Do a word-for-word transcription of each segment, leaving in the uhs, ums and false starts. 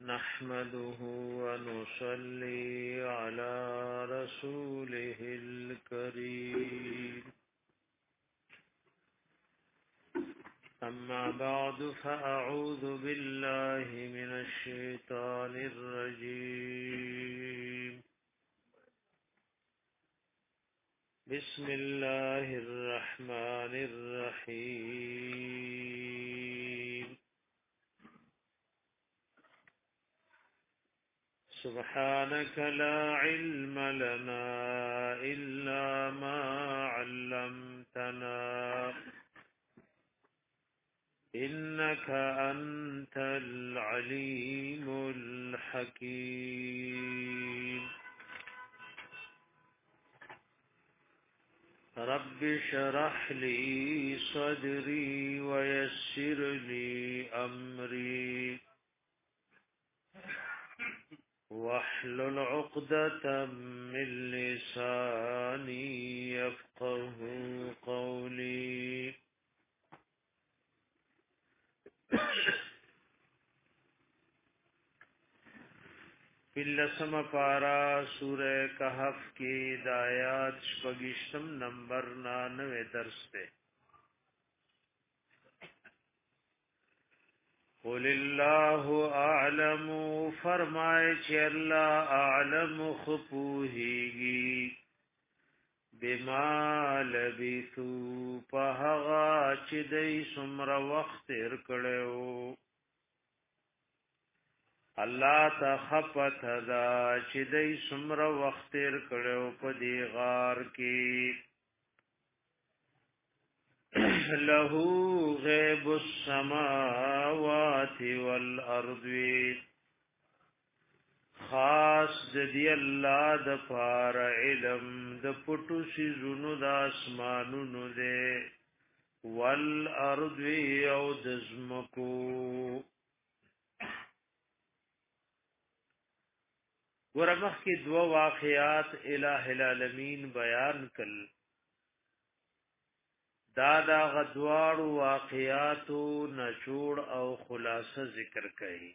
نحمده ونصلي على رسوله الكريم أما بعد فأعوذ بالله من الشيطان الرجيم بسم الله الرحمن الرحيم سبحانك لا علم لنا إلا ما علمتنا إنك أنت العليم الحكيم رب اشرح لي صدري ويسر لي أمري واحلل عقدة من لساني يفقه قولي فلسم پارا سورہ کہف کی دایات شپگشتم نمبر نانوے درس پہ قل اللہ اعلم فرمائے چھ اللہ اعلم خپوہیگی بما لبثو پہغا چدئی سمر وقت ارکڑیو الله تخفت دا چې دای سمر وخت تیر کړو په دی غار کې له غیب السماوات والارض خاص د دی الله د پار علم د پټو شي زونو د اسمانونو ده والارض او د زمکو ورمخ کی دو واقعات الہ العالمین بیان کل دادا غدوار واقعات نچوڑ او خلاصہ ذکر کئی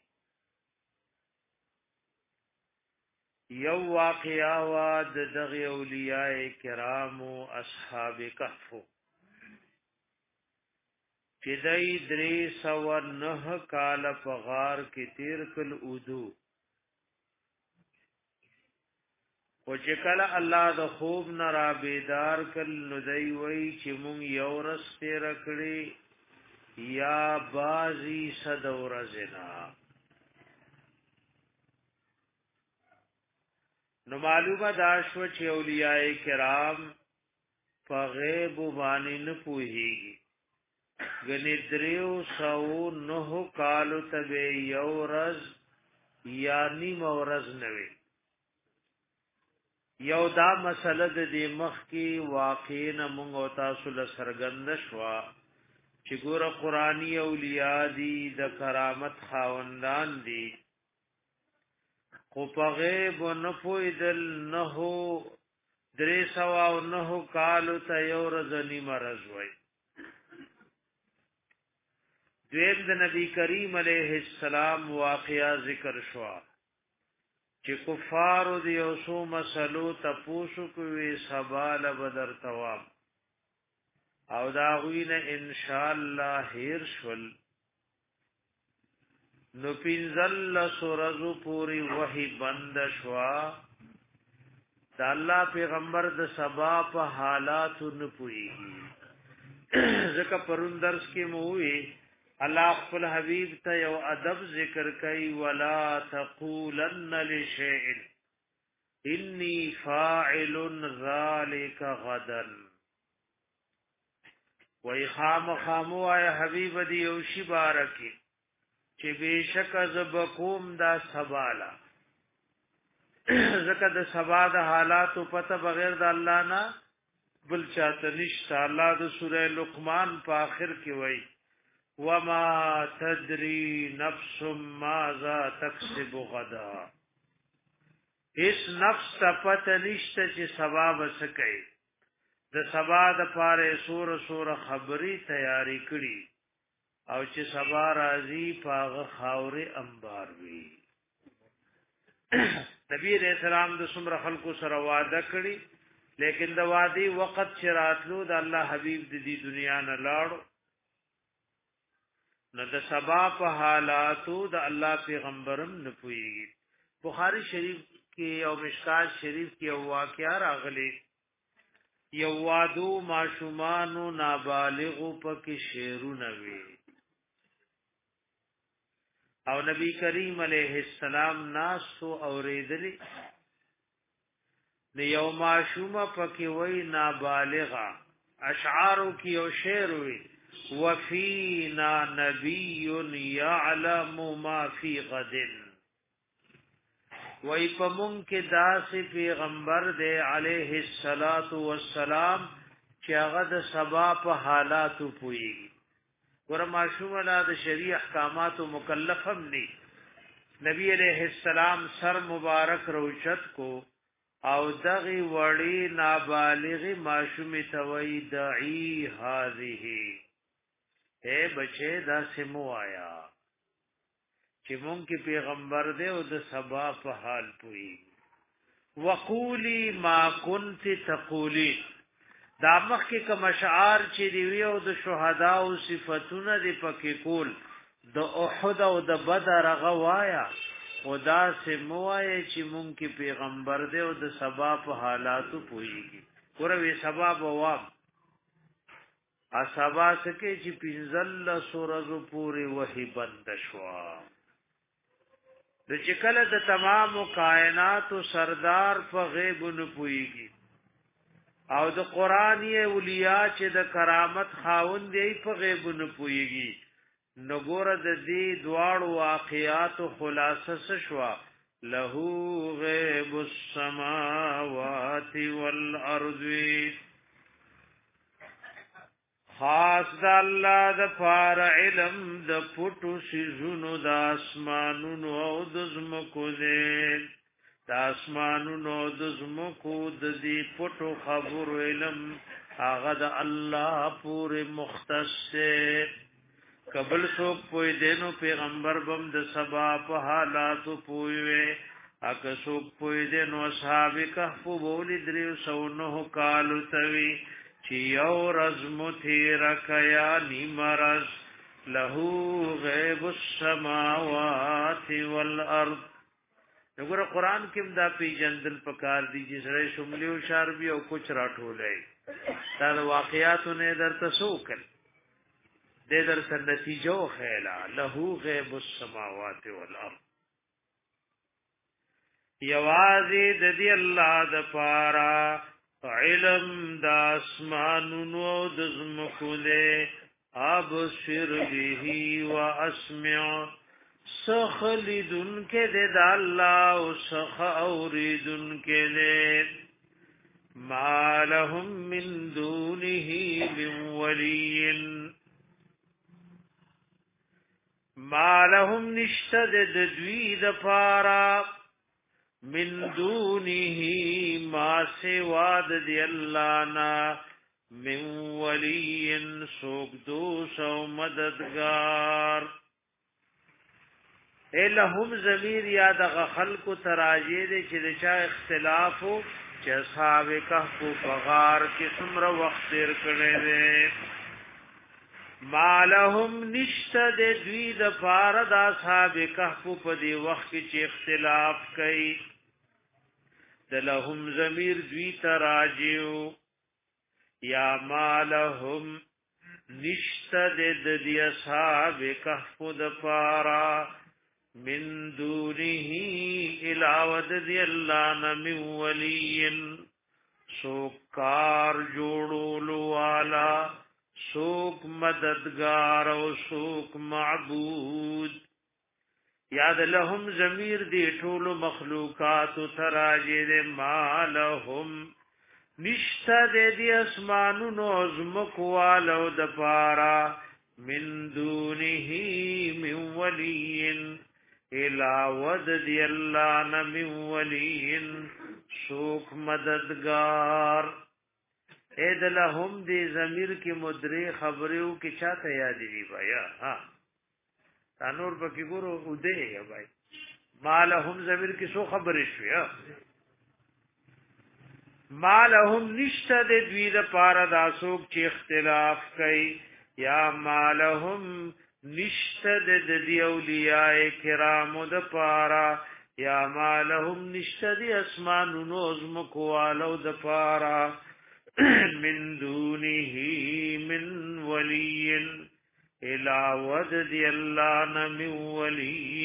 یو واقعا وا د دغه اولیاء کرام او اصحاب کهف چې دای درې سو نه کال په غار کې تیر کل اودو او چې کله الله د خوب نه را بیدار کل نو دی وی چې مونږ یو ورځ تیر کړی یا بازی صد ورځنا نو معلومه دا شو چې اولیاء کرام په غیب باندې نه پوهیږي غنی دریو سو نه کالو ته یو ورځ یا نیم ورځ نوي یو دا مسله د دې مخ کې واقعین مونږ او تاسو له سرګند شوا چې ګوره قرآنی اولیاء دي د کرامت خاوندان دي خو په غیب نه پویدل نه هو درې سوا او نه هو کالو ته یو ورځ نیمه ورځ وای دویم د نبی کریم علیه السلام واقعا ذکر شوا چې کفار دی او سو مسلو تپوسو کوي سبال بدر توام او دا غوینه ان شاء الله هیر شول نو پینزل سورزو پوری وحی بند شوا دا الله پیغمبر د سبا په حالات نه پويږي ځکه پرون درس کې مو وی الله خپل حبیب ته یو ادب ذکر کوي ولا تقولن لشیء انی فاعل ذلک غدا وای خام خامو ای حبیب دی او شی بارکی چې بشک زبقوم دا سبالا زکه د سبا د حالات پته بغیر د الله نه بل چاته نشته الله د سوره لقمان په اخر کې وای وما تدري نفس ماذا تكسب غدا اس نفس پته نشته چې سبا وسکي د سبا د پاره سور سور خبري تیاری کړي او چې سبا راځي پاغه خاورې انبار وي نبی علیہ السلام د څومره خلکو سره وعده کړی لیکن د وادي وخت شراتلو د الله حبیب د دې دنیا نه لاړو نو د سبا په حالاتو د الله پیغمبرم نه پويږي بخاری شریف کې او مشکات شریف کې یو واقعا راغلی یو وادو ماشومانو نابالغو پکې شیرونه وی او نبی کریم علیہ السلام ناسو اوریدلی نو یو ماشومه پکې وای نابالغه اشعارو کې یو شعر وی وفینا نبی یعلم ما فی غد وای پمون کې داسې پیغمبر دی علیه الصلاۃ والسلام چې هغه د سبا په حالاتو پوي ور ماشومه د شریع احکاماتو مکلفم ني نبی علیہ السلام سر مبارک روچت کو او دغی وړي نابالغ ماشومه توي دعی هذه اے بچے دا سمو آیا چې مونږ کې پیغمبر دی او د سبا په حال پوي وقولی ما كنت تقولی دا مخ کې کوم اشعار چې دی وی او د شهدا او صفاتونه دی پکې کول د احد او د بدر غوایا خدا سے موای چې مونږ کې پیغمبر دی او د سبا په حالاتو پويږي ګوره سبا بواب ا سبا سکه چې پنځل سورزو پوری وحی بند شوا د چکله د تمام کائنات سردار په غیب نه پويږي او د قران یې اولیاء چې د کرامت خاوند دی په غیب نه پويږي نګور د دې دواړو واقعات خلاصه شوا له غیب السماوات والارض خاص د الله د فار علم د پټو سيزونو د اسمانونو او د زمکو دې د اسمانونو د زمکو د دې پټو خبر علم هغه د الله پورې مختص قبل سوک پوی دینو پیغمبر بم د سبا په حالاتو پوی وې اګه سوک پوی دینو اصحاب کهف بولی دریو سونو کالو توی چې یو رزم تیر کیا نیمرز له غیب السماوات والارض وګوره قران کې دا پی جندل پکار دی چې سره شمولیو شاربي او کچھ راټولای دا واقعاتو نه درته سوکل دې در سره نتیجو خیلا له غیب السماوات والارض یوازې د دې الله د پارا علم د اسمانونو د زمکو له ابصر به واسمع سخلدن کې د الله او سخ اوریدن کې له ما لهم من دونه من ولي ما لهم نشتد دوی د پارا من دونه ما سوا د دی الله نا من ولی سوک دوس او مددگار الہم ضمیر یاد غ خلق تراجی دے چې د چا اختلافو چې اصحاب کهف بغار کې څومره وخت تیر کړي دي ما لهم نشتد دوی د فارد اصحاب کهف په دی وخت کې چې اختلاف کوي د لهم ضمیر دوی تراجیو یا ما لهم نشتد د دی اصحاب کهف د فارا من دونه الاود دی اللہ نمی ولین سوکار جوڑولو والا سوک مددگار او سوک معبود یاد لهم ضمیر دی ټول مخلوقات تراجی دے ما لهم نشتا دے دی اسمانونو ازمکوالو دپارا من دونه من ولین الاود دی اللہ نمی ولین سوک مددگار اید لهم دی ضمیر کی مدری خبریو کی چاہتا یادی دی بایا ہاں تانور پکی گورو اودے یا بھائی مالهم ضمیر کې سو خبرې شوې مالهم نشته د دوی د پاره دا څوک چې اختلاف کوي یا مالهم نشته د دې اولیاء کرامو د پاره یا مالهم نشته د اسمانونو زمکو والو د پاره من دونه من ولی الا ودد الله من ولی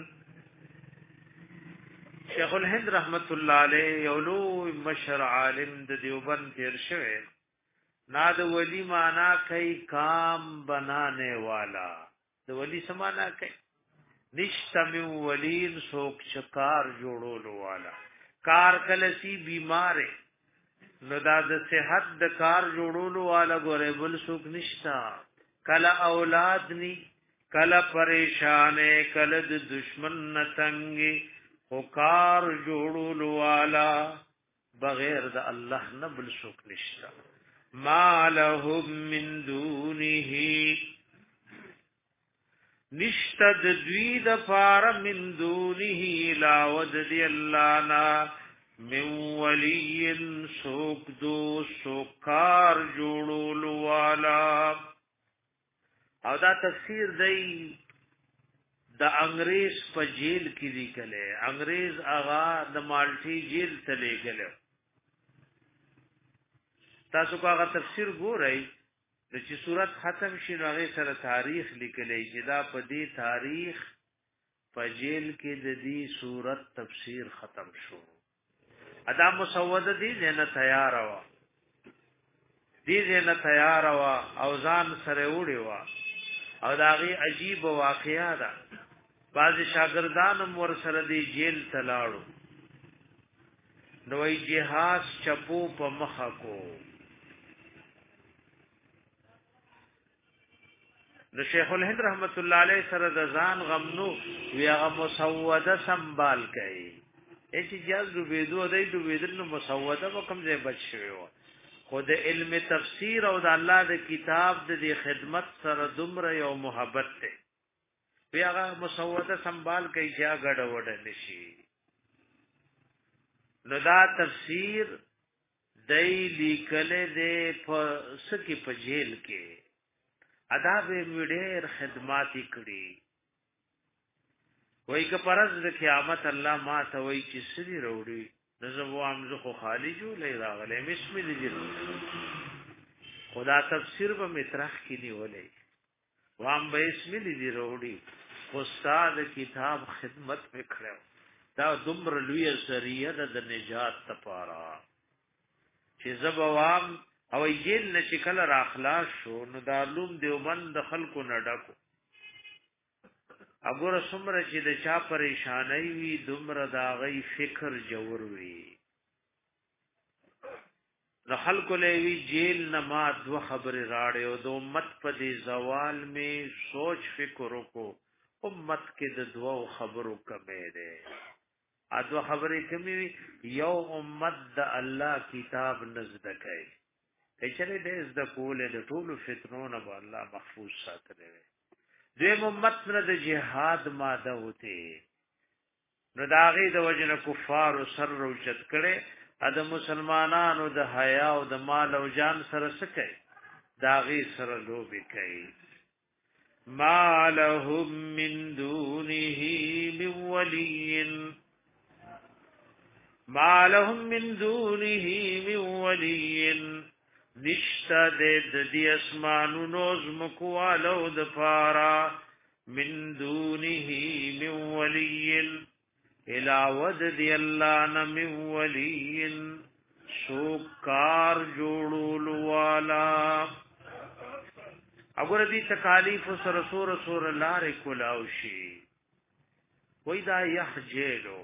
شیخ الهند رحمت الله علیه یولو مشر عالم د دیوبند تیر شوی ناد ولی معنا کوي کام بنانے والا د ولی سمانا کوي نشتم ولین سوک شکار جوړولو والا کار کلسی بیمار نو دا د صحت د کار جوړولو والا ګوره بل سوک نشتا کلا اولاد نی کلا پریشان کلا د دشمن نتنګي او کار جوړولو والا بغیر د الله نه بل څوک نشته ما لهم من دونه نشته د دوی د فار من دونه لا ودد الله نا من ولی سوک دو سوکار جوړولو والا او دا تفسیر دی د انګريز په جیل کې دی کله انګريز آغا د مالټي جیل ته لګل تاسو هغه تفسیر ګورئ چې صورت ختم شي نو هغه سره تاریخ لیکلی چې دا په دې تاریخ په جیل کې د دې صورت تفسیر ختم شو ادا مسوده دي نه تیار وا دي نه تیار وا او ځان سره وړي وا او داغي عجیب واقعیا ده بعض شاګردان مور سره دی جیل تلاړو نوې جهاز چپو په مخه کو نو شیخ الهند رحمت الله علیه سره د ځان غمنو ویغه مسوده سنبال کړي اچ جاز دوبېدو دای دوبېدل نو مسوده وکم ځای بچ شوی و خود علم تفسیر او د الله د کتاب د خدمت سره دومره یو محبت ته بیاغه مسوده سنبال کوي چې غډ وډ نشي نو دا تفسیر دای لیکل دې په سکی په جیل کې ادا به وړر خدمات کړي وای که پرز د قیامت الله ما ته وای چې سړي وروړي نظم وامزه خو خالی جو لې راغله بسم الله خدا تفسیر په مترخ کې نیولې وام به بسم الله وروړي استاد کتاب خدمت وکړو دا دمر لوی ذریعہ د نجات لپاره چې زبوام او یین چې کله راخلاص شو نو د علوم دیوبند د خلکو نه ډکو اګوره څومره چې د چا پریشانای وي دومره دا غي فکر جوړ وي د خلکو لوي جیل نه ما دو خبر راړې او د امت په دې زوال می سوچ فکر وکړو امت کې د دوو خبرو کمې ده ا دو خبرې کمې یو امت د الله کتاب نزد کوي کچره دې د کوله د ټولو فتنونو به الله محفوظ ساتي دې امت نه د جهاد ماده وته نو داغي د وجنه کفار سر روچت کړي ا د مسلمانانو د حیا او د مال او جان سره سکه داغي سره لوبي کوي ما لهم من دونه من ولي ما لهم من دونه من ولي نشتا دے دی اسمانو نوزم کوالو دفارا من دونه من ولی الاود دی اللہ نمن ولی سوکار جوڑولو والا اگر دی تکالیف سر سور سور لار کلاوشی ویدا یحجیلو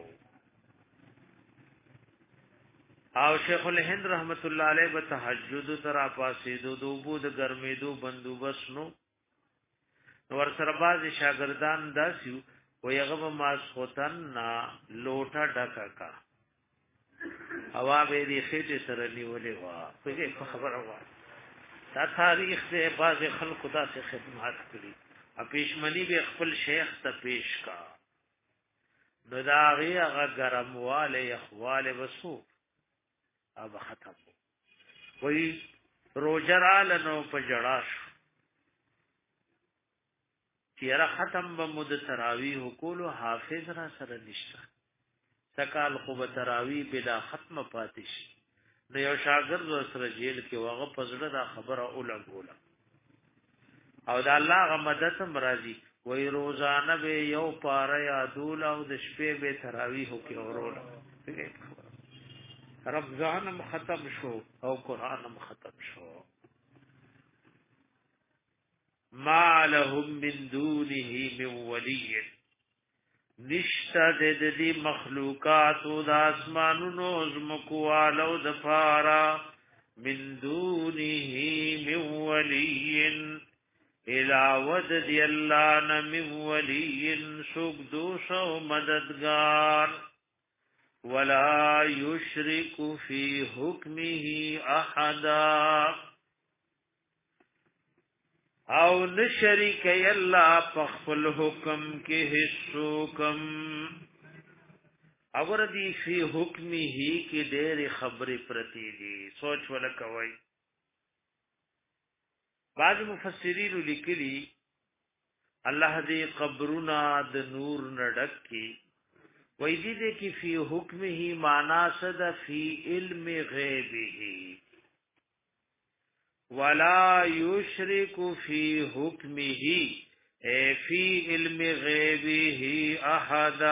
او شیخ الهند رحمت الله علیه به تهجد تر پاسېدو دوبو د ګرمېدو بندوبس نو ور سره باز شاګردان داسیو و یغه ماسختن نا لوټه ډکا کا هوا به دې خېټه سره نیولې وا په خبره وا دا تاریخ دې باز خلکو داسې خدمات کړي ا پېشمنی به خپل شیخ ته پیش کا نو داغي هغه ګرمواله یخواله وسو اب ختم وی روجرال نو په جړاش چیرې ختم به مد تراویح کولو حافظ را سره نشته تکال خو به تراویح بلا ختم پاتش نو یو شاګرد سره جیل کې واغه پزړه دا خبره اوله ګوله او دا الله غ مدد مرضی وی روزانه به یو پاره یادول او د شپې به تراویح کې اورول رمضان ختم شو او قران ختم شو ما لهم من دونه من ولی نشتا د دې مخلوقات او د اسمانونو زمکوالو د فارا من دونه من ولی الاود دی اللہ نمی ولی سوک دوسو مددگار ولا یشرک فی حکمه احدا او نشرک اللہ پخفل حکم کے حصوکم اور دی فی حکمه کی دیر خبر پرتی دی سوچ ولکوئی بعض مفسرین لیکلی الله دې قبرنا د نور نډک کی وای دې دې کی فی حکمه معنا صد فی علم غیبه ولا یشرک فی حکمه اے فی علم غیبه احد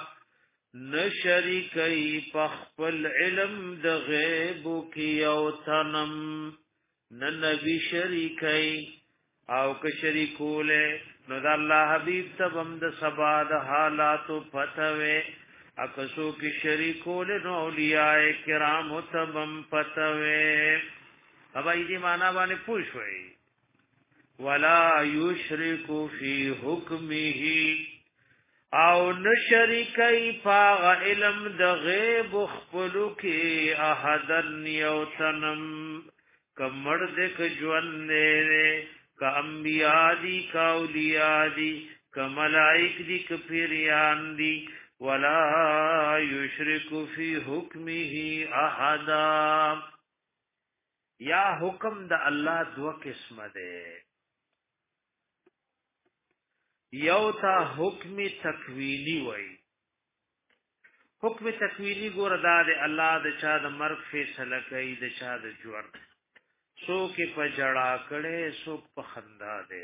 نشریکی پخپل علم د غیب کی او تنم نن نبی شریکای او که شریکوله نو د الله حبیب تبم د سبا د حالاتو پتوي اکسو کی شریکوله نو اولیاء کرام تبم پتوي ابا دې معنا باندې پوښوي ولا یشرک فی حکمه او نشریکای پاغ علم د غیب خپلو کې احدن یوتنم کمڑ دے ک جوان دے ک انبیاء دی کا اولیاء دی ک ملائک دی ک پیریان دی ولا یشرک فی حکمه احدا یا حکم د الله دو قسم دے یو تا حکم تکوینی وای حکم تکوینی ګور دا د الله د چا د مرګ فیصله کوي د چا د ژوند سوک په جڑا کړي سوک په خندا ده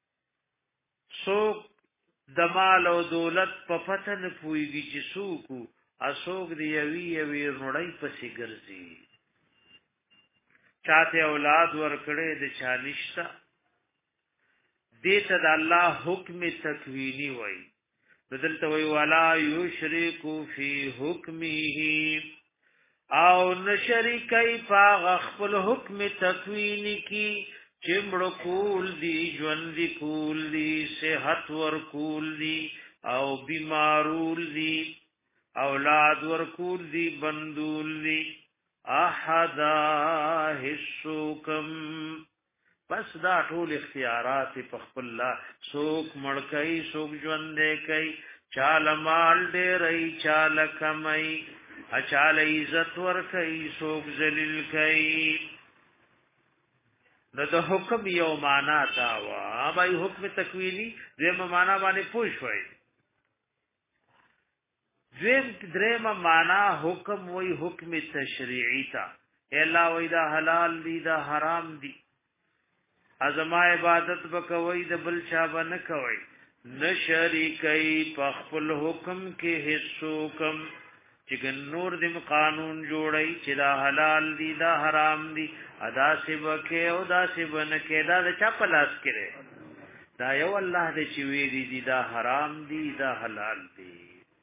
سوک د مال او دولت په پتن پويږي چې سوکو اسوک دی یوي یوي رړای پسې ګرځي چاته اولاد ور کړي د چانشتا دته د الله حکم تکوینی وای بدلته وی والا یشرک فی حکمه او نشریکای پاغ خپل حکم تکوینی کی چمړو کول دی ژوند دی کول دی صحت ور کول دی او بیمارول دی اولاد ور کول دی بندول دی احدا حسوکم پس دا ټول اختیارات په خپل الله سوک مړکای سوک ژوند دی کوي چال مال دې رہی چال کمای اچال عزت ور کوي سوک ذلیل کوي نو د حکم یو معنا تا وا بای حکم تکوینی دیم معنا باندې پوښوي دیم دریم معنا حکم وای حکم تشریعی تا الا وای دا حلال دی دا حرام دی ازما عبادت بکوي د بل چا باندې کوي نشریکای په خپل حکم کې حصوکم چې نور دیم قانون جوړی چې دا حلال دی دا حرام دی ادا سبکه او دا سبنکه دا د چا پلاس کړي دا یو الله دې چې وی دی دا حرام دی دا حلال دی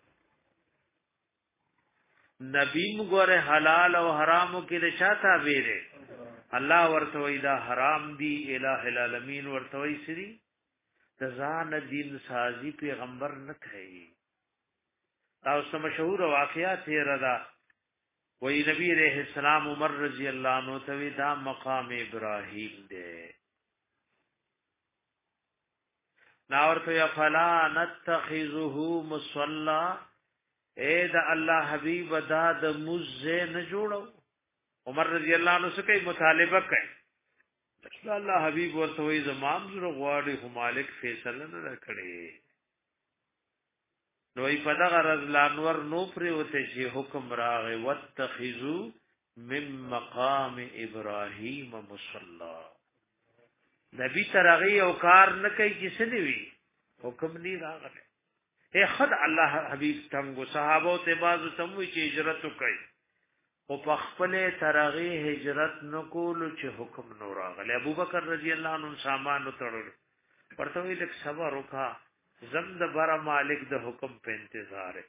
نبی مګوره حلال او حرامو کې د چا تابع دی الله ورته وی دا حرام دی الہ العالمین ورته وی سری ځان دین سازی پیغمبر نه کوي تاسو مشهور واقعات یې ردا وی نبی علیہ السلام عمر رضی اللہ عنہ ته دا مقام ابراہیم دے ناورته یا فلا نتخذه مصلا اے دا الله حبیب دا د مزه نه جوړو عمر رضی الله عنه څخه مطالبه کوي دا الله حبیب ورته وی زمام زره غواړي خو مالک فیصله نه کړي نو ای په دغه رز لانور نو پرې وته چې حکم راغی واتخذو من مقام ابراهیم مصلا نبی ترغی او کار نه کوي چې څه دی حکم نه راغلی اے خد الله حبیب څنګه صحابه ته بازو سموي چې هجرت وکړي او په خپل ترغی هجرت نکول چې حکم نو راغلی ابو بکر رضی الله عنه سامان وتړل ورته وی لک صبر وکا زمد بر مالک د حکم په انتظار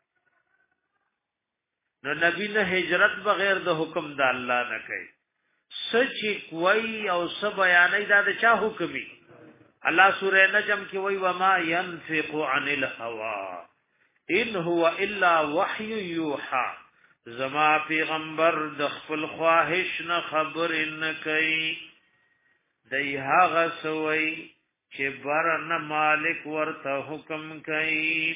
نو نبی نه هجرت بغیر د حکم د الله نه کوي سچ کوي او سب بیانې دا د چا حکمي الله سورہ نجم کې وای وما ينفق عن الهوى ان هو الا وحي يوحى زما پیغمبر د خپل خواهش نه خبر نه کوي دای هغه سوی چې بر نه مالک ورته حکم کوي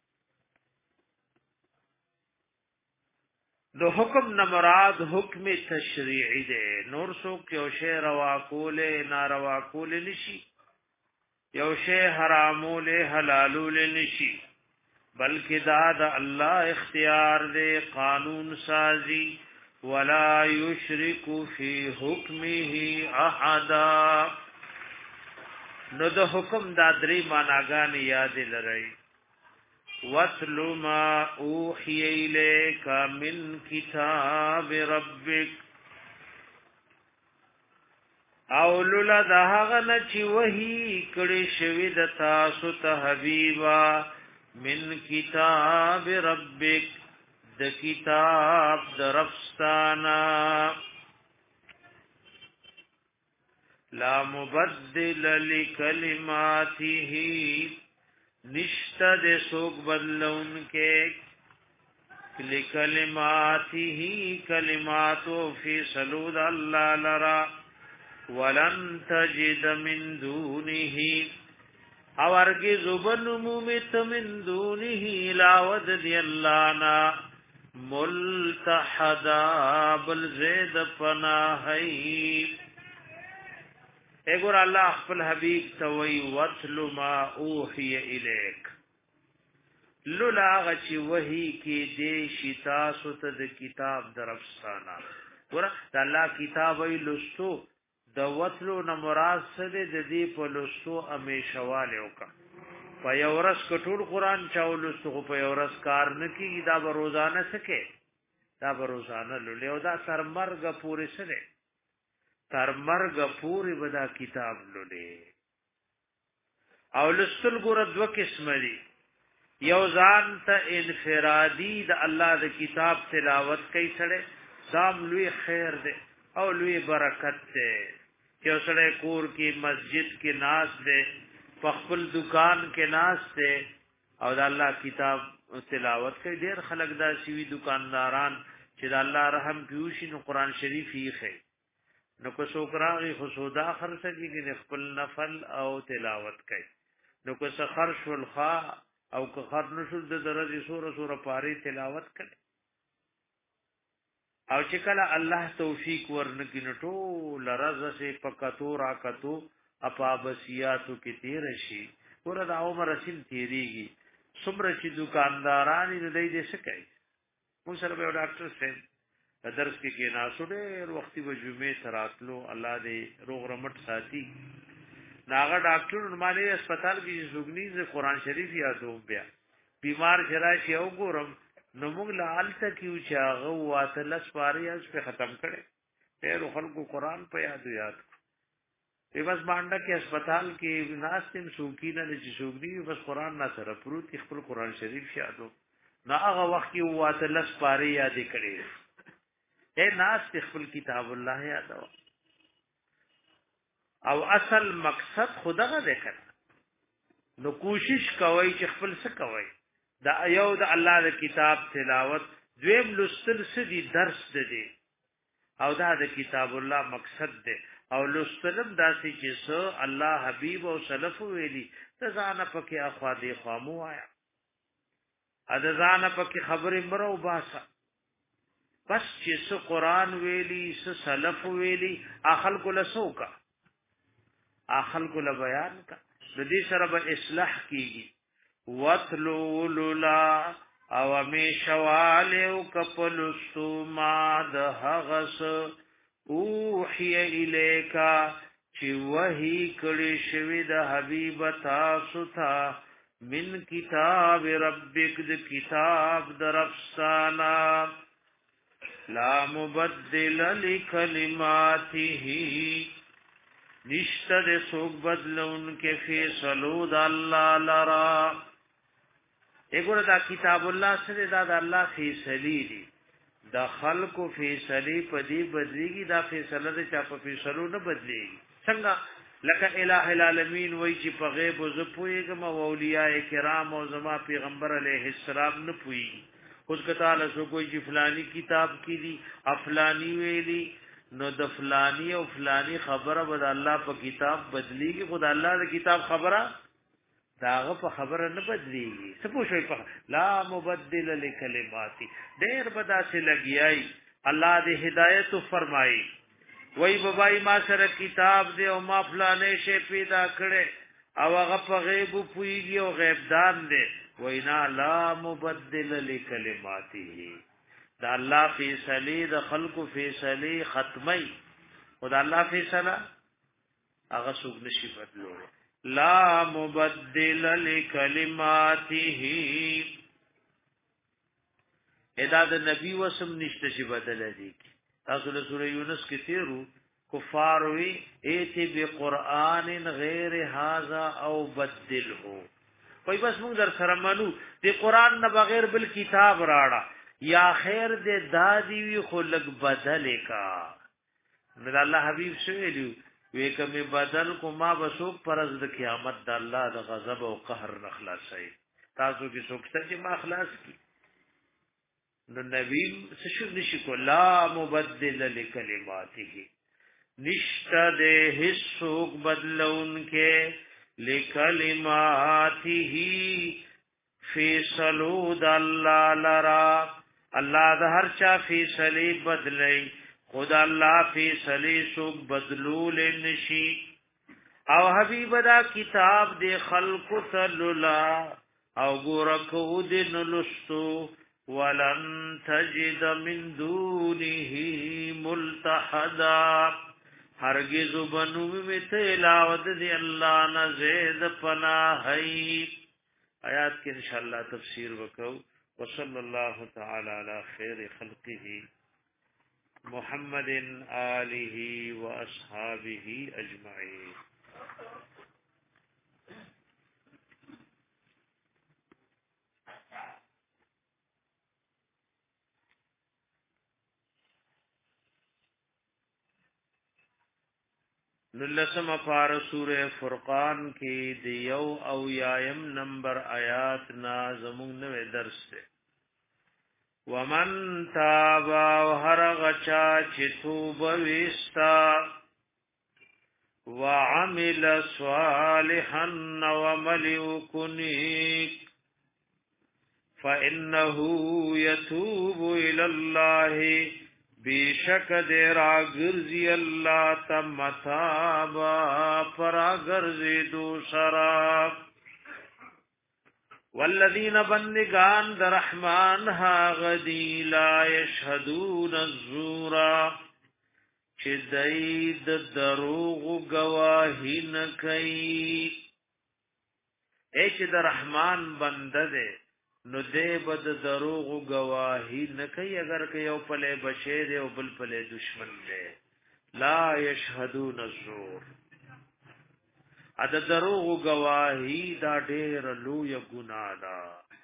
دو حکم نه مراد حکم تشریعی ده نور سو یو شی روا کوله ناروا کوله نشي یو شی حراموله حلالوله نشي بلکې دا د الله اختیار دی قانون سازی ولا یشرک فی حکمه احد نو د حکم دا درې معناګان یاد لرئ وَاتْلُ مَا أُوحِيَ إِلَيْكَ مِنْ كِتَابِ رَبِّكَ او لولا دا هغه نه چې وਹੀ کړي شوی د تاسو ته حبیبا من کتاب ربک د کتاب درفستانا لا مبدل لکلماته نشتا دے سوک بدلون کے لکلماته کلماتو فی سلود اللہ لرا ولن تجد من دونه او ارگی زبن مومت من دونه لاود دی اللہ نا ملتحدا بل زید پناہی اگر اللہ خپل حبیب توئی وَاتْلُ مَا أُوحِيَ إِلَيْكَ لولا غچی وحی کی دیشی تاسو ته د کتاب درفستانا ګور د الله کتاب ای لستو د وتلو نه مراد څه دی د دې په لستو امیشواله وکا په یو ورځ کټول قران چاول لستو په یو ورځ کار نه کیږي دا به روزانه سکے دا به روزانه لولې او دا تر مرګ پورې سره تر مرګ پورې ودا کتاب لولې او لستل ګور دو قسم دي یو ځان ته انفرادی د الله د کتاب تلاوت کوي سره سام لوی خیر ده او لوی برکت ده چې سره کور کې مسجد کې ناس ده په خپل دکان کې ناس ده او د الله کتاب تلاوت کوي ډیر خلک دا شوی دکانداران چې د الله رحم پیوشي نو قران شریف یې خي نو کو سوکراغي خصودا خرڅ کې خپل نفل او تلاوت کوي نو کو سخرش والخا او که خر نشل د درجه سوره سوره پاری تلاوت کړي او چې کله الله توفیق ورنکې نټو لرزه سي پکاتو راکاتو اپا بسیاتو کې تیر شي ور د عمر رسول تیریږي څومره چې دکانداران نه دی دې سکي مو سره به ډاکټر سره درس کې کې ناسو ډېر وختي و جمعې سراتلو الله دې روغ رمټ ساتي ناغه ډاکټر نماله هسپتال کې زوګنی ز قرآن شریف یادو بیا بیمار شراشي او ګورم نو موږ له حالت کیو چې هغه واتلس پاریاس په ختم کړي ډېر خلکو قرآن په یاد یاد په بس باندې کې هسپتال کې ناستم سوکینه چې زوګنی بس قرآن نه سره پروت خپل قرآن شریف یادو نه هغه وخت کې واتلس پاری یاد کړي اے ناس خپل کتاب الله یادو او اصل مقصد خدغه ذکر نو کوشش کوي چې خپل څه کوي دا یو د الله د کتاب تلاوت دویم لستل سدي درس ده او دا د کتاب الله مقصد ده او لستلم داسې چې سو الله حبيب او سلف ویلي ته ځان پکې اخوا دې خامو آیا اذان پکې خبرې مرو باسا بس چې سو قران ویلی سو سلف ویلی اخل کله سوکا اخل کله بیان کا د دې سره به اصلاح کیږي وتلو لولا او می شواله او کپل سوما د هغس اوحی الیکا چې وحی کړي شوی د حبیب تاسو ته من کتاب ربک د کتاب درفسانا لا مبدل لکلماته نشتر سوک بدلون کے فیصلو دا اللہ لرا ایگوڑا دا کتاب اللہ سے دا دا اللہ فیصلی دی دا خلق فیصلی پدی بدلی گی دا فیصلہ دا چاپا فیصلو نہ بدلی گی سنگا لکا الہ العالمین وی چی پا غیب و زپوئیگم و اولیاء کرام و زما پیغمبر علیہ السلام نپوئی اس کتالا سو کوئی چی فلانی کتاب کی دی افلانی ویلی نو د فلانی او فلانی خبره بد الله په کتاب بدلیږي خدای الله د کتاب خبره داغه په خبره نه بدلیږي څه پوښوي په لا مبدل لکلماتی ډیر بدا سے لګیای الله دې هدایت فرمایي وای بابای ما سره کتاب دې او ما فلانه شی پیدا کړي او هغه په غیب پویږي او غیب دان دې وینا لا مبدل لکلماتی دا الله فیصله د خلق فیصله ختمي خدای الله فیصله هغه څوک نشي بدلول لا مبدل لکلماته ادا د نبی وسم نشته چې بدل دي تاسو له سوره یونس کې تیرو کفار وی ایتی بقران غیر هذا او بدله کوئی بس موږ در سره منو دی قران نه بغیر بل کتاب راړه یا خیر دے دادی وی خلق بدل کا مد الله حبیب سویلو وی کمی بدل کو ما بسوک پرز د قیامت د الله د غضب او قهر نخلاصي تاسو کی سوکته چې ما خلاص کی نو نبی سشو نشی کو لا مبدل لکلماته نشتا دے حسوک بدلون کے لکلماته فیصلو د الله لرا الله د هر چا فیصله بدلی خدا الله فیصله سو بدلول نشي او حبیب دا کتاب د خلق تللا او ګورکو د نلستو ولن تجد من دونه ملتحدا هرگز بنو مت علاوه د الله نه زید پناهی آیات کی انشاءاللہ تفسیر وکاو وصلی اللہ تعالی علی خیر خلقه محمد آلہ و اصحابہ اجمعین نلسم پار سورہ فرقان کی دیو او یایم نمبر آیات نا زمون نوے درس تے ومن تابا و هر غچا چتوب ویستا وعمل صالحا وملئ کنیک فإنه يتوب إلى الله بیشک دے را گرزی اللہ تمتابا پرا گرزی دوسرا والذین بندگان در رحمان ها غدی لا یشهدون الزورا چی دید دروغ گواہی نکی اے چی در رحمان بنده دے نو دے بد دروغ گواہی نکی اگر کہ یو پلے بچے دے او بل پلے دشمن دے لا یشهدون الزور اد دروغ گواہی دا ډیر لوی گناہ دا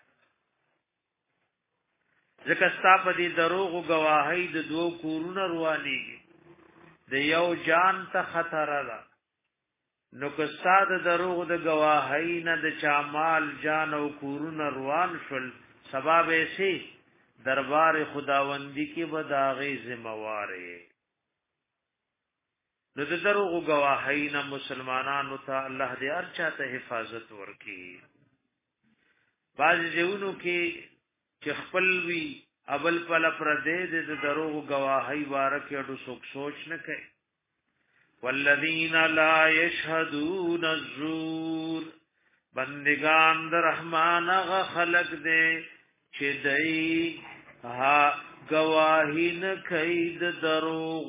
ځکه ستا په دې دروغ گواہی د دوه کورونه رواني د یو جان ته خطر ده نو که ستا د دروغ د گواهی نه د چامال جان او کورونه روان شول سبب ایسی دربار خداوندی کې به داغي ذمہواره نو د دروغ گواهی نه مسلمانانو ته الله دې هر چاته حفاظت ورکړي باز ژوندو کې چې خپل وی ابل پل پر دې د دروغ گواهی وارک اډو سوک سوچ نه کوي والذین لا یشهدون الزور بندگان در رحمان غ خلق دې چې دای ها گواهی نه کوي د دروغ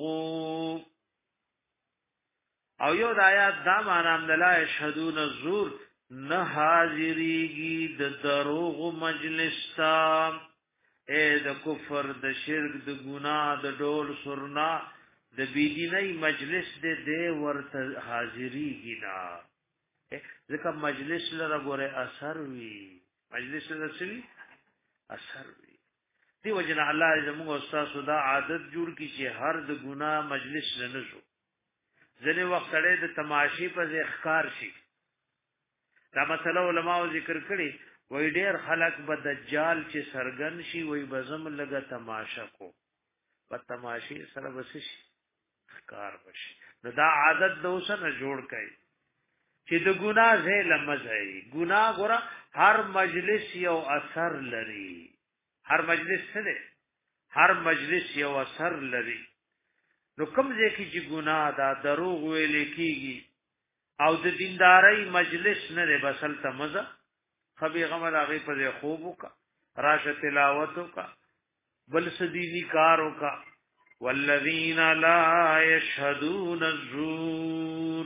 او یو د آیات دا معنا هم لا یشهدون الزور نه حاضریږي د دروغ مجلس تا اے د کفر د شرک د ګناه د ډول سرنا د بيدینۍ مجلس دې دې ورته حاضریږي نه ځکه مجلس لره ګوره اثر وی مجلس لره سوي اثر وی دی وجنا الله زموږ استاد صدا عادت جوړ کی چې هر د ګناه مجلس نه شو ځنه وخت کړه د تماشې په ځخکار شي دا مسله علماء ذکر کړي وای ډیر خلق به دجال چې سرګن شي وای بزم لګه تماشا کو په تماشې سره بس شي ښکار وشي نو دا عادت دوسه نه جوړ کړي چې د ګناه زه لمزای ګناه ګره هر مجلس یو اثر لري هر مجلس څه هر مجلس یو اثر لري نو کوم ځکه چې ګناه دا دروغ ویل کیږي او د دیندارۍ مجلس نه دی بسل تمزه خبي غمل هغه په خوب وکا راشه تلاوت وکا بل سديني کار وکا والذین لا یشهدون الزور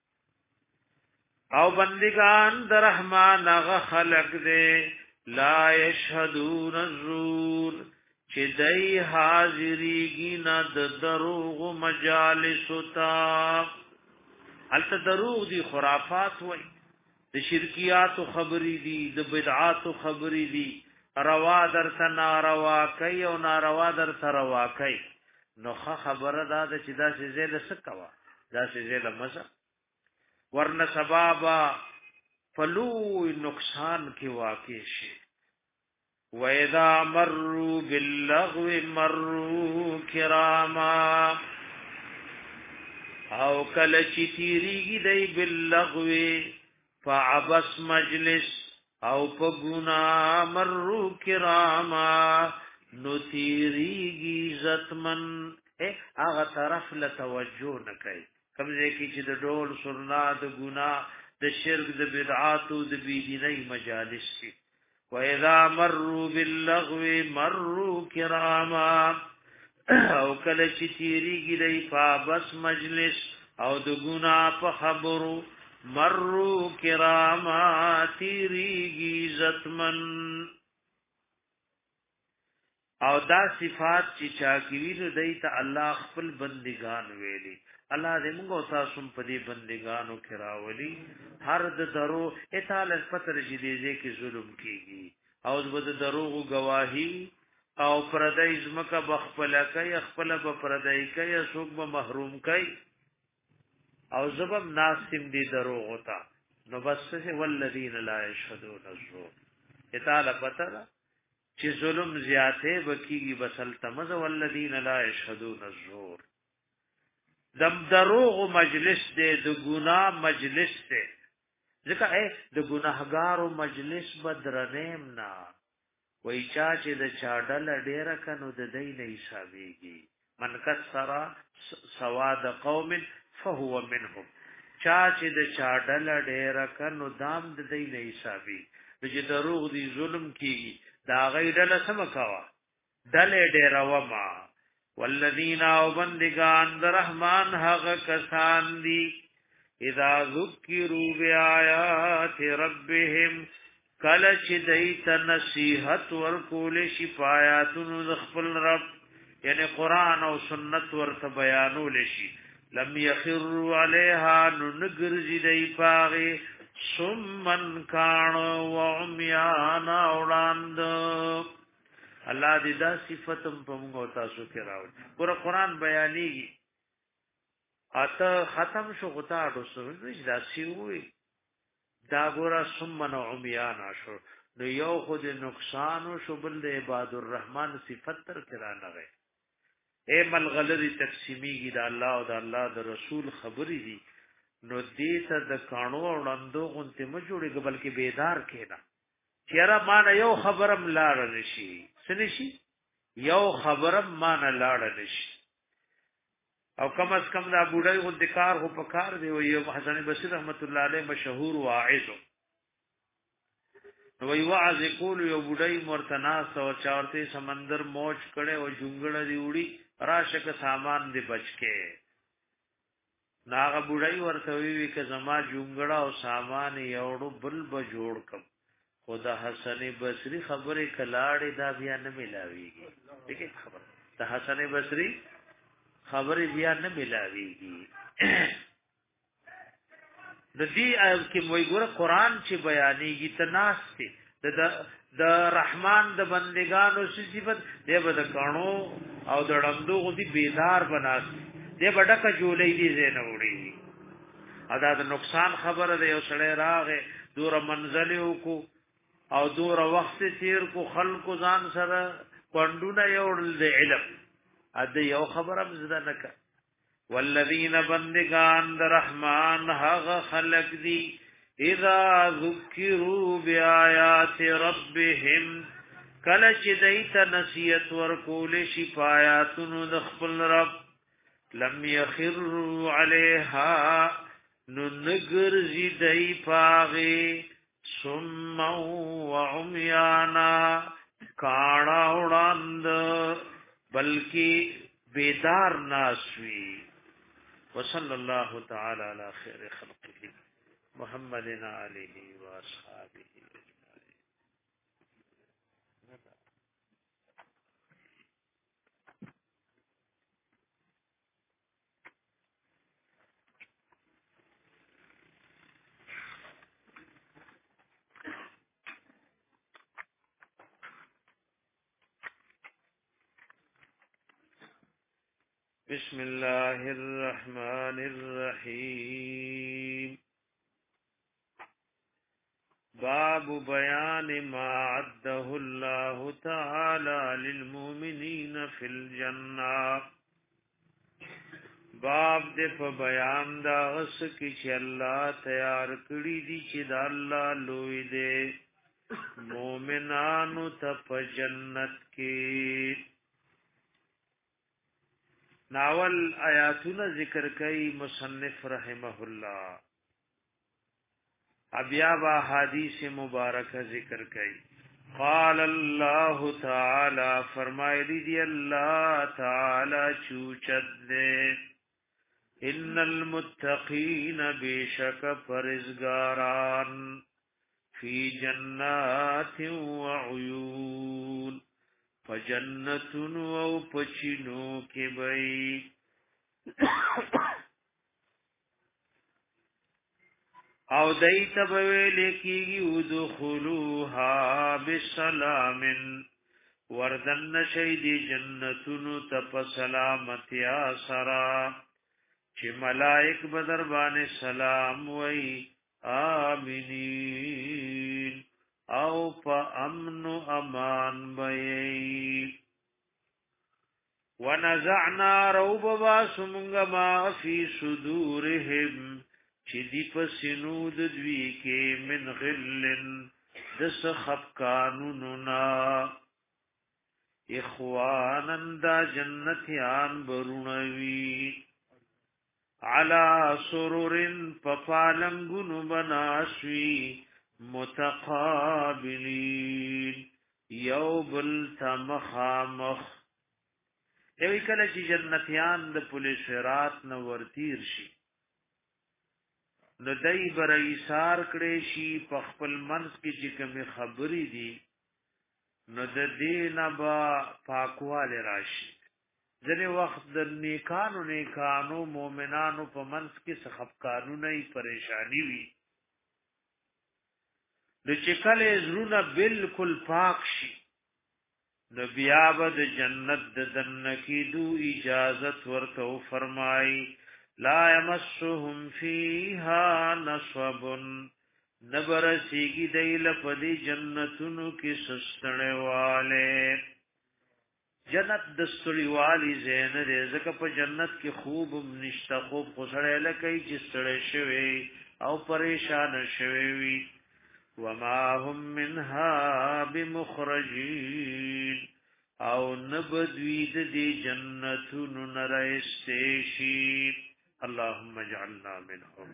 او بندگان در رحمان هغه خلق دې لا یشهدون الزور چې دای حاضریږي نه د دروغ مجالس تا الته دروغ دي خرافات وای د شرکیات خبرې دي د بدعات خبرې دي روا در ناروا کوي او ناروا در روا کوي نو خبره دا چې دا څه زله سکوا دا څه زله مزه ورنه سبابا فلو نقصان کې واقع شي وَإِذَا مَرُّوا بِاللَّغْوِ مَرُّوا كِرَامًا او کله چې تیریږي دی باللغو فعبس مجلس او په ګنا مرو کراما نو تیریږي عزتمن هغه طرف له توجه نه کوي کوم ځای کې چې د ډول سرنا د ګنا د شرک د بدعات او د بيدینۍ مجالس شي وَإِذَا مَرُّوا بِاللَّغْوِ مَرُّوا كِرَامًا او کله چې تیریږي دی فابس مجلس او د ګنا په خبرو مرو کراما تیریږي عزتمن او دا صفات چې چا کیږي دی ته الله خپل بندگان ویلي الله دې موږ تاسو په دې بندگانو کې راولي هر د درو اتاله پتر چې دې کې ظلم کیږي او د دروغ گواهی او پردای زمکه بخپل کوي خپل به پردای کوي څوک به محروم کوي او زبم ناسم دي دروغ ہوتا نو بس سے والذین لا یشهدون الزور اتاله پتر چې ظلم زیاته وکيږي بسل تمز والذین لا یشهدون الزور دم دروغ مجلس دې د ګناه مجلس دې ځکه اے د ګناهګارو مجلس بدرنیم نه وای چا چې د چاډل ډیر کنو د دې نه حسابيږي من کسر سواد قوم فهو منهم چا چې د چاډل ډیر کنو دام د دې نه حسابي چې دروغ دي ظلم کیږي دا غیډل سم کوا دل ډیر وما والذین او بندگان در رحمان حق کسان دی اذا ذکروا بیاات ربهم کله چې دیت نصیحت ورکول شي پایاتونو د خپل رب یعنی قران او سنت ورته بیانول شي لم يخروا عليها ننغرزي دی پاغه سمن کان و عميانا وړاند الله دې دا صفاتم په موږ تاسو کې راوړي ګور قران بیانېږي اته ختم شو غتا اډو سره دا سی وي دا ګورا سمن عمیان شو نو یو خود نقصان شو بل د عباد الرحمن صفت تر کرا نه غي اے ملغلری تقسیمی کی دا الله او دا الله د رسول خبرې دي نو دې ته د کانو وړاندو غونته م جوړي بلکې بیدار کېنا چیرې مان یو خبرم لاړ نشي سنشي یو خبرم مان لاړ نشي او کم از کم دا بوډای غو دکار غو پکار دی او یو حسن بصری رحمت الله علیه مشهور واعظ نو وی واعظ کول یو بوډای مرتنا سو چارته سمندر موج کړي او جونګړه دی وړي راشک سامان دی بچکه ناغه بوډای ورته وی ک زما جونګړه او سامان یوړو بل به جوړ کم خدا حسن بصری خبره کلاړې دا بیا نه ملاویږي دغه خبر ته حسن بصری خبره بیا نه ملاویږي د دې آیت کې وایي ګوره قران چې بیانېږي تناسته د د رحمان د بندگانو صفات دی به د کانو او د ړندو غدي بیدار بناس دی به ډکه جولې دي زنه وړي ادا د نقصان خبره ده یو سړی راغې دور منزل کو او دور وخت تیر کو خلق ځان سره پندونه یو د علم اده یو خبره مزدا نک والذین بندگان در رحمان هغه خلق دی اذا ذکروا بیاات ربهم کله چې دیت نصیحت ورکول شي پایاتونو د خپل رب لم یخروا علیها نو نگر زیدای پاغي ثم وعميانا کاڼا وړاند بلکې بیدار ناسوی وصلی الله تعالی علی خیر خلقه محمد علیه و اصحابہ بسم الله الرحمن الرحيم باب بیان ما عده الله تعالى للمؤمنين في الجنة باب دې په بیان دا اوس کې چې الله تیار کړی دي چې د الله لوی دي مؤمنانو ته په جنت کې ناول آیاتونه ذکر کوي مصنف رحمه الله ابیا با حدیث مبارکه ذکر کوي قال الله تعالی فرمایلی دی الله تعالی چوچد دے ان المتقین بشک پرزگاران فی جنات وعیون فجنتن و پچینو کی بئی او دیت بویل کی ادخلوها بسلام وردن شید جنتن تپ سلامتیا سرا چی ملائک بدربان سلام وی آمینین او پا امن امان بئی ونزعنا روب باسمنگ ما فی صدورهم چی دی پسنود دوی کے من غلن دس خفکانوننا اخوانن دا جنتیان برونوی علا سرورن پپالنگن بناسوی متقابلین یو بل تمخامخ یوی کله چې جنتیان د پولیس رات نو ورتیر شي نو دای بر ایثار کړي شي په خپل منځ کې چې کوم خبرې دي نو د دینه با پاکواله راشي ځنې وخت د نیکانو نیکانو مؤمنانو په منځ کې سخف قانوني پریشانی وي د چې کله زړونه بالکل پاک شي نو بیا به د جنت د دنکی دو اجازت ورته فرمای لا یمسهم فیها نصب نبرسیگی دیل پدی جنتونو کی سستنے والے جنت دستوری والی زین رزق په جنت کی خوب نشتا خوب خسڑے لکی چستڑے شوی او پریشان شوی وی وما هم منها بمخرجين او نبدوی د دې جنتونو نرایستشی اللهم اجعلنا منهم.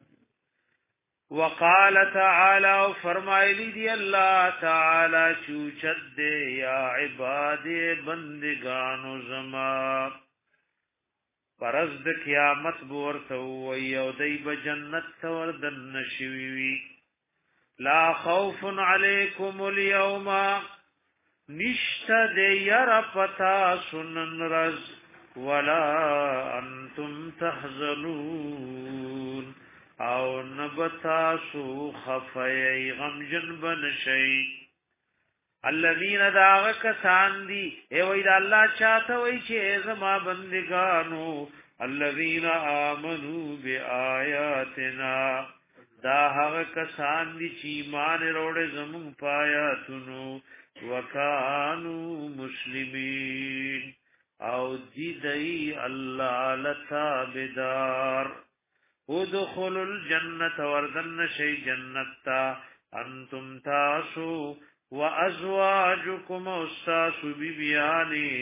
وقال تعالى فرمایلی دی الله تعالی چوچد دے یا عباد بندگانو زما پرز د قیامت بورته وی او دی بجنت توردن نشوی لا خوف علیکم اليوم نشت دے یر پتا سنن رز ولا انتم تحزنون او نبتاسو خفی غمجن بنشی الذین داغ کسان دی اے وید اللہ چاہتا وی چه ازما بندگانو الذین آمنو بی آیاتنا دا حق کسان دی چی ایمان روڑ زمون پایاتنو وکانو مسلمین او دی دی اللہ لتابدار ادخلوا الجنة وردن شي جنتا انتم تاسو وازواجكم استاسو ببياني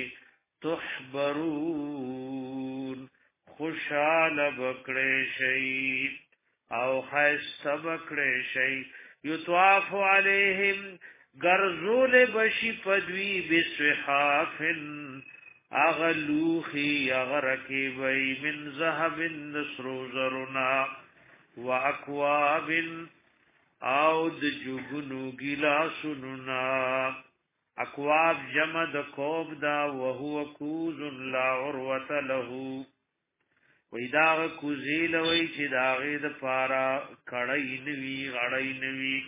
تحبرون خوشحال بکڑے شي او خیست بکڑے شي یطواف علیہم گرزول بشی پدوی بسحافن اغلوخی اغرکی بی من ذهب نسرو زرنا و اکواب او دجوگنو گلاسننا اکواب جمد کوب دا وهو کوز لا عروت لہو وی داغ کوزیل وی چی داغی دا پارا کڑی نوی غڑی نوی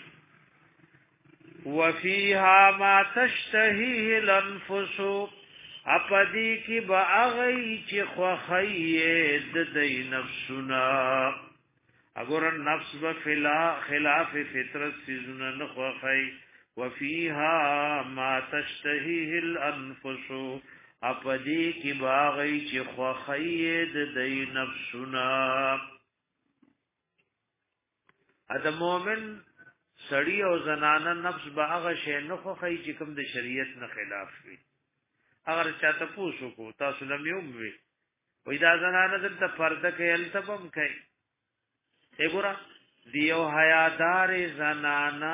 وفیها ما تشتهیه الانفسو اپدی کی با اغی چی خوخی ددی نفسنا اگر نفس با خلاف فطرت سیزن نخوخی وفیها ما تشتهیه الانفس اپدی کی با اغی چی خوخی ددی نفسنا اد مومن سڑی او زنانا نفس با اغی شی نخوخی چی کم د شریعت نخلاف وی اگر چاته پوسو کو تاسو لمیوم وی وې دا زنانه د پرده کې التبم کوي وګوره دیو حیادار زنانا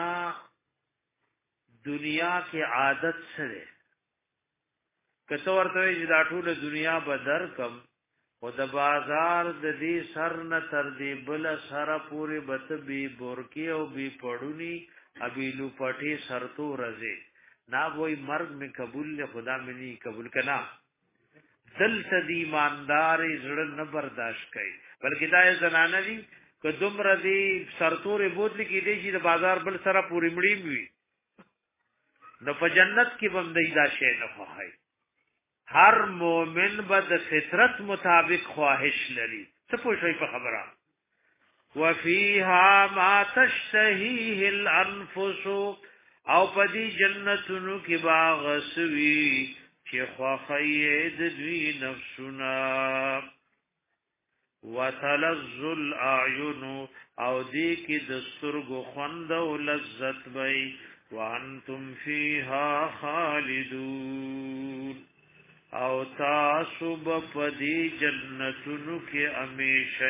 دنیا کې عادت سره کته ورته چې دا ټول دنیا بدر کم او د بازار د دې سر نه تر دې بل سره پوری بت بي بورکی او بي پړونی ابي لو پټي سرتو رزه نا وہی مرگ میں قبول لے خدا میں نہیں قبول کنا دل تدی ایماندار زړه نه برداشت کړي بلکې دا زنانه دي که دومره دي سرتورې بوتل کې دي چې د بازار بل سره پوری مړی وي نو په جنت کې بندي دا شی نه خوای هر مومن به د فطرت مطابق خواهش لري څه پوښي په خبره وفيها ما تشتهيه الانفس او پدی جنتونو کی باغ سوی چې خوخید دوی نفسنا وتلذ الاعین او دی کی د سترګو خوند او لذت وی وانتم فیها خالدون او تاسو پدی جنتونو کی همیشه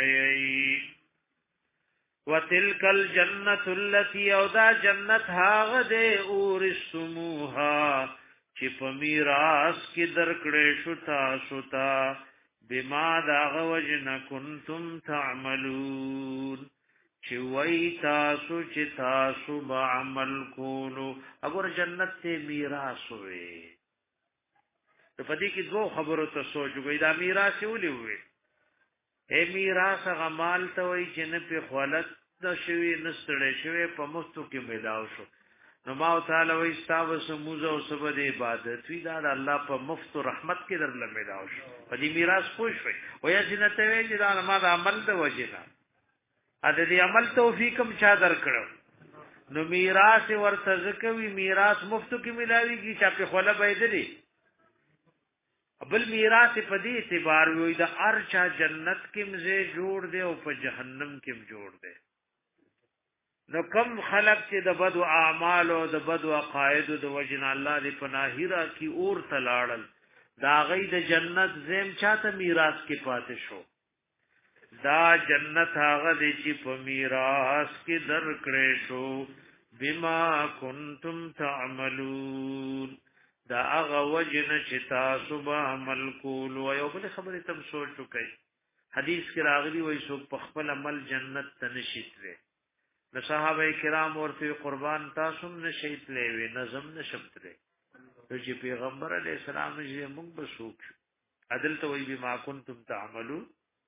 وتلك الجنة التي اودا جنت هاغ دے اورسموها چې په میراث کې درکړې شو تاسو ته بما دا غوجن کنتم تعملون چې وای تاسو چې تاسو به عمل کولو اگر جنت ته میراث وي په دې کې دوه خبرو ته سوچ وګورئ دا میراث ولې وي اے میراث غمال ته وای چې نه په خولت د شوی نستړې شوی په مستو کې ملاو شو نو ما تعالی وای تاسو سموزه او سبد عبادت وی دا الله په مفت رحمت کې درل ملاو شو په دې میراث خوش وي وای چې نه ته وی چې دا ما د عمل د وجه نه ا دې عمل توفیقم چا درکړو نو میراث ورته ځکوي میراث مفتو کې ملاويږي چې په خوله بيدلې بل میراث په دې اعتبار وي دا ارچا جنت کې مزه جوړ دے او په جهنم کې جوړ دے نو کم خلق چې د بدو اعمال او د بدو عقاید او د وجن الله دی پناهی را کی اور تلاړل دا غي د جنت زم چاته میراث کې پاتې شو دا جنت هغه دی چې په میراث کې درکړې شو بما کنتم تعملون دا هغه وجن چې تاسو به عمل کول او یو بل خبره تم سوچ وکړئ حدیث کې راغلی وایي څوک په خپل عمل جنت ته نشیتره د صحابه کرام ورته قربان تاسو نشیت لوي نظم نشبتره چې پیغمبر علی السلام یې موږ به سوچ عدل ته وایي بما کنتم تعملون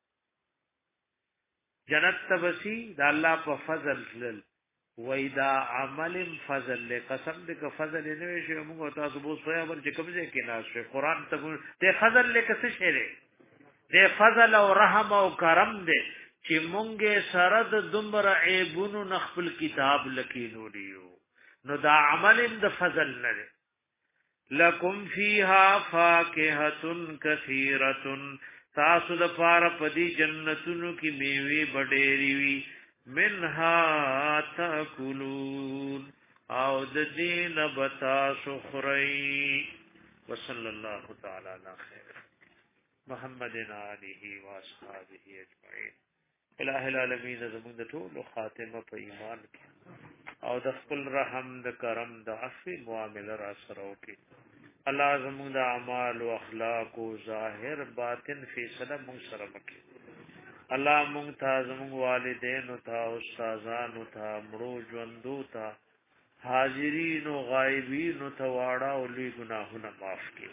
جنت تبسی دا الله په فضل لل وېدا عمل فضل له قسم دې ک فضل نه وي چې موږ تاسو بو سویا ور چې کوم ځای کې ناشه قران ته ته فضل له څه شي دې فضل او رحم او کرم دې چې مونږه سره د دمر عیبونو نخپل کتاب لکینو دیو نو دا عمل د فضل نه لکم فیها فاکهه کثیره تاسو د پاره پدی جنتونو کې میوه بډېری وی منها تاکلون او د دین بتا سخری وصلی الله تعالی علی خیر محمد علیه و اصحابہ اجمعین الہ العالمین زمون د ټول خاتمه په ایمان کې او د خپل رحم د کرم د عفو معاملې را سره وکي الله زمون د اعمال او اخلاق او ظاهر باطن فیصله مون سره وکي الله مونږ ته زموږ والدین او ته استادان او ته مړو ژوندو ته حاضرین او غایبین او ته واړه او لوی ګناهونه معاف کړي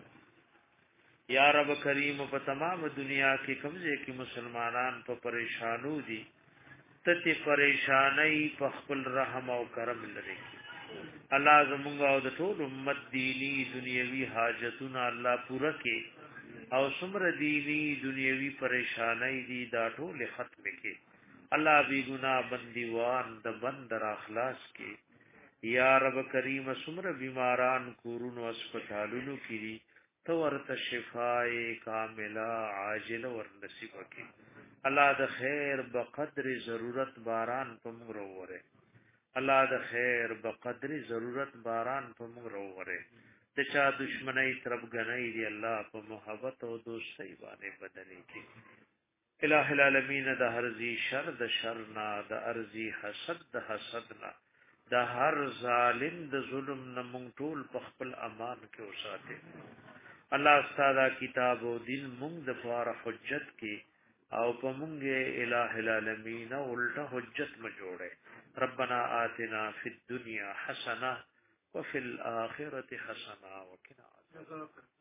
یا رب کریم په تمام دنیا کې کمزې کې مسلمانان په پریشانو دي ته پریشانای په خپل رحم او کرم لري الله زموږ او د ټول امت دینی دنیوي حاجتونه الله پوره کړي او سمر دینی دنیوی پریشانای دی دا ټول ختم کې الله بی گناہ بندیوان د بندر اخلاص کې یا رب کریم سمر بیماران کورونو اسپیټالونو کې تو ورته شفای کامله عاجل ور نصیب وکي الله د خیر بقدر ضرورت باران په موږ وروره الله د خیر بقدر ضرورت باران په موږ وروره د چا دشمنی طرف غنۍ دی الله په محبت او دوستۍ باندې بدلې کی الہ العالمین د هر ذی شر د شر نه د ارزی حسد د حسد نه د هر ظالم د ظلم نه مونږ ټول په خپل امان کې اوساته الله ستاسو کتاب او دین مونږ د فار حجت کې او په مونږ الہ العالمین الټا حجت ما جوړه ربنا آتنا فی الدنیا حسنه وفي الآخرة حسنة وقنا عذاب